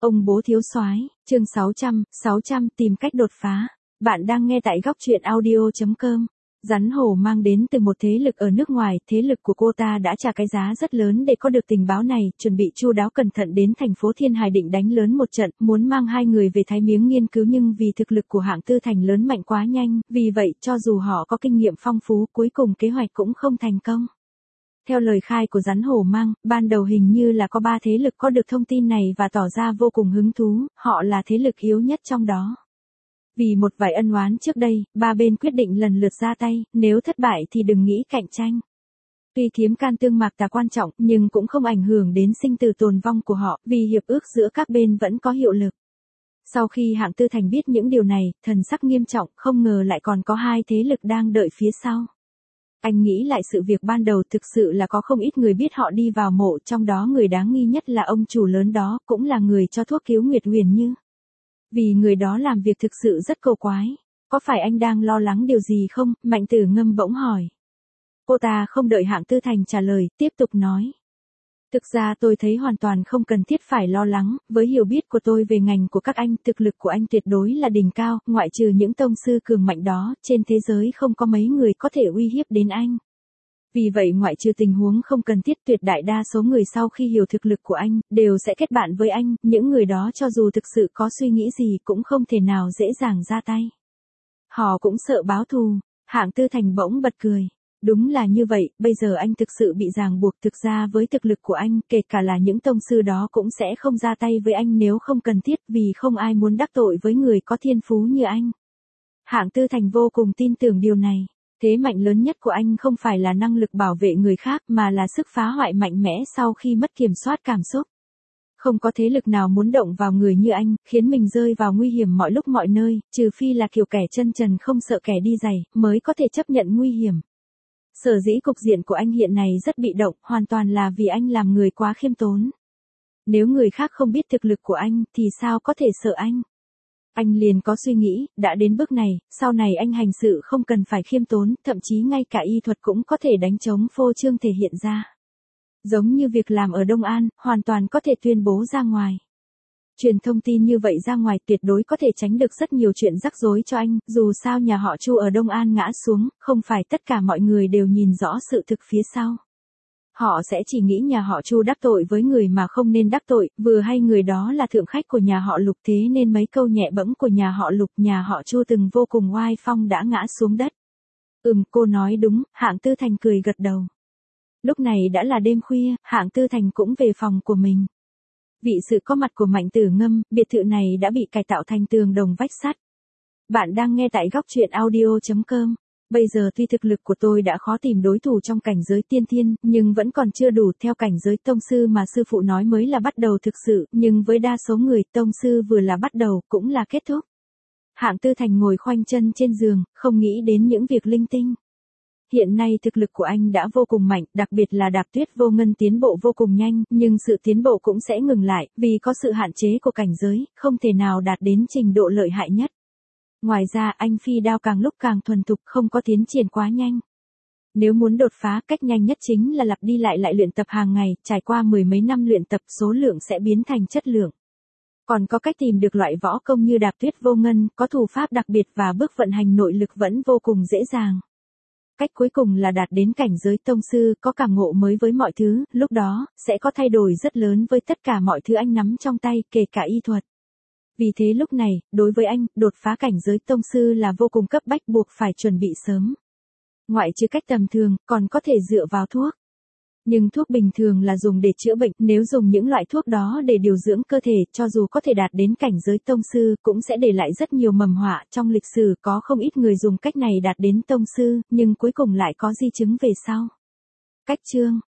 Ông bố thiếu soái, chương 600 tìm cách đột phá. Bạn đang nghe tại góc truyện audio.com. Rắn hổ mang đến từ một thế lực ở nước ngoài, thế lực của cô ta đã trả cái giá rất lớn để có được tình báo này, chuẩn bị chu đáo cẩn thận đến thành phố Thiên Hải định đánh lớn một trận, muốn mang hai người về Thái Miếng nghiên cứu, nhưng vì thực lực của Hạng Tư Thành lớn mạnh quá nhanh, vì vậy cho dù họ có kinh nghiệm phong phú, cuối cùng kế hoạch cũng không thành công. Theo lời khai của rắn hổ mang, ban đầu hình như là có 3 thế lực có được thông tin này và tỏ ra vô cùng hứng thú, họ là thế lực yếu nhất trong đó. Vì một vài ân oán trước đây, 3 bên quyết định lần lượt ra tay, nếu thất bại thì đừng nghĩ cạnh tranh. Tuy kiếm can tương mạc tà quan trọng, nhưng cũng không ảnh hưởng đến sinh tử tồn vong của họ, vì hiệp ước giữa các bên vẫn có hiệu lực. Sau khi Hạng Tư Thành biết những điều này, thần sắc nghiêm trọng, không ngờ lại còn có 2 thế lực đang đợi phía sau. Anh nghĩ lại sự việc ban đầu, thực sự là có không ít người biết họ đi vào mộ, trong đó người đáng nghi nhất là ông chủ lớn đó, cũng là người cho thuốc cứu Nguyệt Huyền Như. Vì người đó làm việc thực sự rất cầu quái. Có phải anh đang lo lắng điều gì không? Mạnh Tử Ngâm bỗng hỏi. Cô ta không đợi Hạng Tư Thành trả lời, tiếp tục nói. Thực ra tôi thấy hoàn toàn không cần thiết phải lo lắng, với hiểu biết của tôi về ngành của các anh, thực lực của anh tuyệt đối là đỉnh cao, ngoại trừ những tông sư cường mạnh đó, trên thế giới không có mấy người có thể uy hiếp đến anh. Vì vậy ngoại trừ tình huống không cần thiết, tuyệt đại đa số người sau khi hiểu thực lực của anh, đều sẽ kết bạn với anh, những người đó cho dù thực sự có suy nghĩ gì cũng không thể nào dễ dàng ra tay. Họ cũng sợ báo thù. Hạng Tư Thành bỗng bật cười. Đúng là như vậy, bây giờ anh thực sự bị ràng buộc, thực ra với thực lực của anh, kể cả là những tông sư đó cũng sẽ không ra tay với anh nếu không cần thiết, vì không ai muốn đắc tội với người có thiên phú như anh. Hạng Tư Thành vô cùng tin tưởng điều này. Thế mạnh lớn nhất của anh không phải là năng lực bảo vệ người khác mà là sức phá hoại mạnh mẽ sau khi mất kiểm soát cảm xúc. Không có thế lực nào muốn động vào người như anh, khiến mình rơi vào nguy hiểm mọi lúc mọi nơi, trừ phi là kiểu kẻ chân trần không sợ kẻ đi giày, mới có thể chấp nhận nguy hiểm. Sở dĩ cục diện của anh hiện nay rất bị động, hoàn toàn là vì anh làm người quá khiêm tốn. Nếu người khác không biết thực lực của anh, thì sao có thể sợ anh? Anh liền có suy nghĩ, đã đến bước này, sau này anh hành sự không cần phải khiêm tốn, thậm chí ngay cả y thuật cũng có thể đánh trống phô trương thể hiện ra. Giống như việc làm ở Đông An, hoàn toàn có thể tuyên bố ra ngoài. Truyền thông tin như vậy ra ngoài tuyệt đối có thể tránh được rất nhiều chuyện rắc rối cho anh, dù sao nhà họ Chu ở Đông An ngã xuống, không phải tất cả mọi người đều nhìn rõ sự thực phía sau. Họ sẽ chỉ nghĩ nhà họ Chu đắc tội với người mà không nên đắc tội, vừa hay người đó là thượng khách của nhà họ Lục, thế nên mấy câu nhẹ bẫng của nhà họ Lục, nhà họ Chu từng vô cùng oai phong đã ngã xuống đất. Cô nói đúng, Hạng Tư Thành cười gật đầu. Lúc này đã là đêm khuya, Hạng Tư Thành cũng về phòng của mình. Vì sự có mặt của Mạnh Tử Ngâm, biệt thự này đã bị cải tạo thành tường đồng vách sắt. Bạn đang nghe tại góc truyện audio.com. Bây giờ tuy thực lực của tôi đã khó tìm đối thủ trong cảnh giới tiên thiên, nhưng vẫn còn chưa đủ, theo cảnh giới tông sư mà sư phụ nói mới là bắt đầu thực sự, nhưng với đa số người, tông sư vừa là bắt đầu, cũng là kết thúc. Hạng Tư Thành ngồi khoanh chân trên giường, không nghĩ đến những việc linh tinh. Hiện nay thực lực của anh đã vô cùng mạnh, đặc biệt là Đạp Tuyết Vô Ngân tiến bộ vô cùng nhanh, nhưng sự tiến bộ cũng sẽ ngừng lại, vì có sự hạn chế của cảnh giới, không thể nào đạt đến trình độ lợi hại nhất. Ngoài ra anh phi đao càng lúc càng thuần thục, không có tiến triển quá nhanh. Nếu muốn đột phá, cách nhanh nhất chính là lặp đi lại luyện tập hàng ngày, trải qua 10 mấy năm luyện tập, số lượng sẽ biến thành chất lượng. Còn có cách tìm được loại võ công như Đạp Tuyết Vô Ngân, có thủ pháp đặc biệt và bước vận hành nội lực vẫn vô cùng dễ dàng. Cách cuối cùng là đạt đến cảnh giới tông sư, có cảm ngộ mới với mọi thứ, lúc đó, sẽ có thay đổi rất lớn với tất cả mọi thứ anh nắm trong tay, kể cả y thuật. Vì thế lúc này, đối với anh, đột phá cảnh giới tông sư là vô cùng cấp bách, buộc phải chuẩn bị sớm. Ngoại trừ cách tầm thường, còn có thể dựa vào thuốc. Nhưng thuốc bình thường là dùng để chữa bệnh, nếu dùng những loại thuốc đó để điều dưỡng cơ thể, cho dù có thể đạt đến cảnh giới tông sư, cũng sẽ để lại rất nhiều mầm họa. Trong lịch sử có không ít người dùng cách này đạt đến tông sư, nhưng cuối cùng lại có di chứng về sau. Cách chương